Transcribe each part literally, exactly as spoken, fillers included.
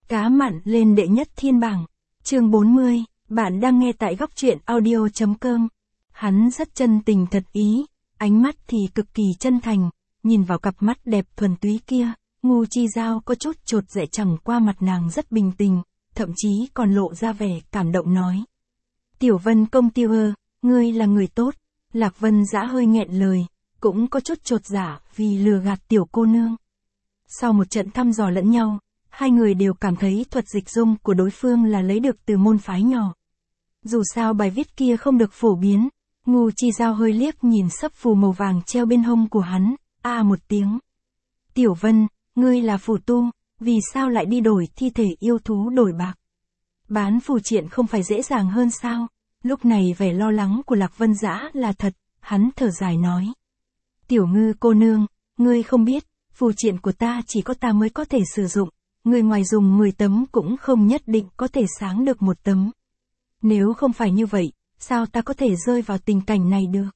Cá mặn lên đệ nhất thiên bảng. Chương bốn mươi, bạn đang nghe tại góc truyện audio chấm com. Hắn rất chân tình thật ý, ánh mắt thì cực kỳ chân thành, nhìn vào cặp mắt đẹp thuần túy kia, Ngô Chi Giao có chút chột dạ, chẳng qua mặt nàng rất bình tĩnh, thậm chí còn lộ ra vẻ cảm động nói. Tiểu Vân công tiêu ơ, ngươi là người tốt. Lạc Vân Dã hơi nghẹn lời, cũng có chút chột dạ vì lừa gạt tiểu cô nương. Sau một trận thăm dò lẫn nhau, hai người đều cảm thấy thuật dịch dung của đối phương là lấy được từ môn phái nhỏ. Dù sao bài viết kia không được phổ biến, Ngô Chi Giao hơi liếc nhìn sấp phù màu vàng treo bên hông của hắn, a à một tiếng. Tiểu Vân, ngươi là phù tu, vì sao lại đi đổi thi thể yêu thú đổi bạc? Bán phù triện không phải dễ dàng hơn sao? Lúc này vẻ lo lắng của Lạc Vân Dã là thật, hắn thở dài nói. Tiểu Ngư cô nương, ngươi không biết, phù triện của ta chỉ có ta mới có thể sử dụng, người ngoài dùng mười tấm cũng không nhất định có thể sáng được một tấm. Nếu không phải như vậy, sao ta có thể rơi vào tình cảnh này được?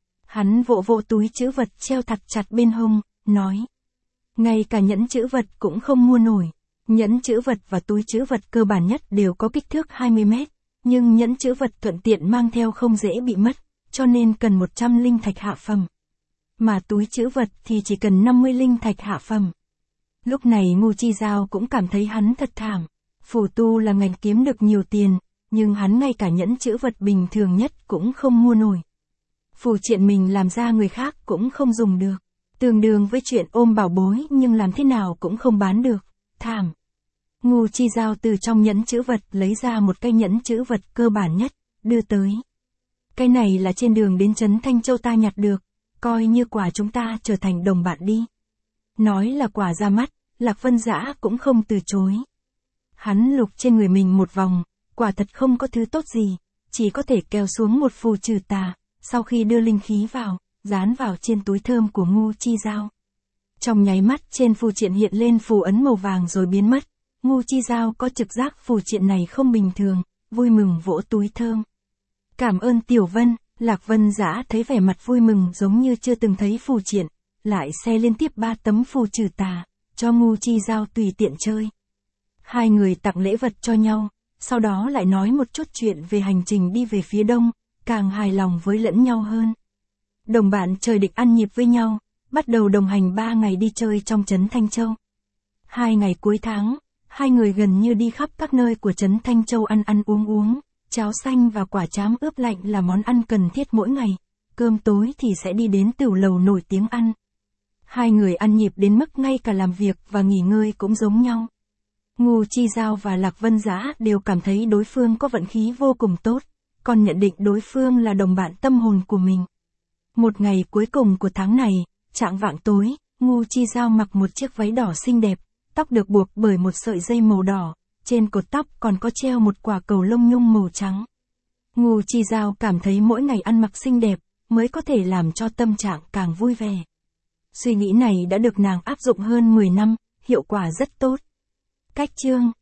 Hắn vỗ vỗ túi trữ vật treo thật chặt bên hông, nói. Ngay cả nhẫn trữ vật cũng không mua nổi. Nhẫn trữ vật và túi trữ vật cơ bản nhất đều có kích thước hai mươi mét, nhưng nhẫn trữ vật thuận tiện mang theo không dễ bị mất, cho nên cần một trăm linh thạch hạ phẩm. Mà túi trữ vật thì chỉ cần năm mươi linh thạch hạ phẩm. Lúc này Ngô Chi Giao cũng cảm thấy hắn thật thảm. Phù tu là ngành kiếm được nhiều tiền, nhưng hắn ngay cả nhẫn trữ vật bình thường nhất cũng không mua nổi. Phù triện mình làm ra người khác cũng không dùng được. Tương đương với chuyện ôm bảo bối nhưng làm thế nào cũng không bán được. Thảm. Ngô Chi Giao từ trong nhẫn trữ vật lấy ra một cái nhẫn trữ vật cơ bản nhất, đưa tới. Cái này là trên đường đến trấn Thanh Châu ta nhặt được, coi như quả chúng ta trở thành đồng bạn đi. Nói là quả ra mắt, Lạc Vân Dã cũng không từ chối. Hắn lục trên người mình một vòng, quả thật không có thứ tốt gì, chỉ có thể kéo xuống một phù trừ tà, sau khi đưa linh khí vào, dán vào trên túi thơm của Ngô Chi Giao. Trong nháy mắt trên phù triện hiện lên phù ấn màu vàng rồi biến mất. Ngô Chi Giao có trực giác phù triện này không bình thường, vui mừng vỗ túi thơm. Cảm ơn Tiểu Vân. Lạc Vân Dã thấy vẻ mặt vui mừng giống như chưa từng thấy phù triện, lại xe liên tiếp ba tấm phù trừ tà, cho Ngô Chi Giao tùy tiện chơi. Hai người tặng lễ vật cho nhau, sau đó lại nói một chút chuyện về hành trình đi về phía đông, càng hài lòng với lẫn nhau hơn. Đồng bạn trời địch ăn nhịp với nhau, bắt đầu đồng hành ba ngày đi chơi trong trấn Thanh Châu. Hai ngày cuối tháng, hai người gần như đi khắp các nơi của trấn Thanh Châu ăn ăn uống uống. Cháo xanh và quả trám ướp lạnh là món ăn cần thiết mỗi ngày, cơm tối thì sẽ đi đến tửu lầu nổi tiếng ăn. Hai người ăn nhịp đến mức ngay cả làm việc và nghỉ ngơi cũng giống nhau. Ngô Chi Giao và Lạc Vân Dã đều cảm thấy đối phương có vận khí vô cùng tốt, còn nhận định đối phương là đồng bạn tâm hồn của mình. Một ngày cuối cùng của tháng này, chạng vạng tối, Ngô Chi Giao mặc một chiếc váy đỏ xinh đẹp, tóc được buộc bởi một sợi dây màu đỏ. Trên cột tóc còn có treo một quả cầu lông nhung màu trắng. Ngô Chi Giao cảm thấy mỗi ngày ăn mặc xinh đẹp, mới có thể làm cho tâm trạng càng vui vẻ. Suy nghĩ này đã được nàng áp dụng hơn mười năm, hiệu quả rất tốt. Cách chương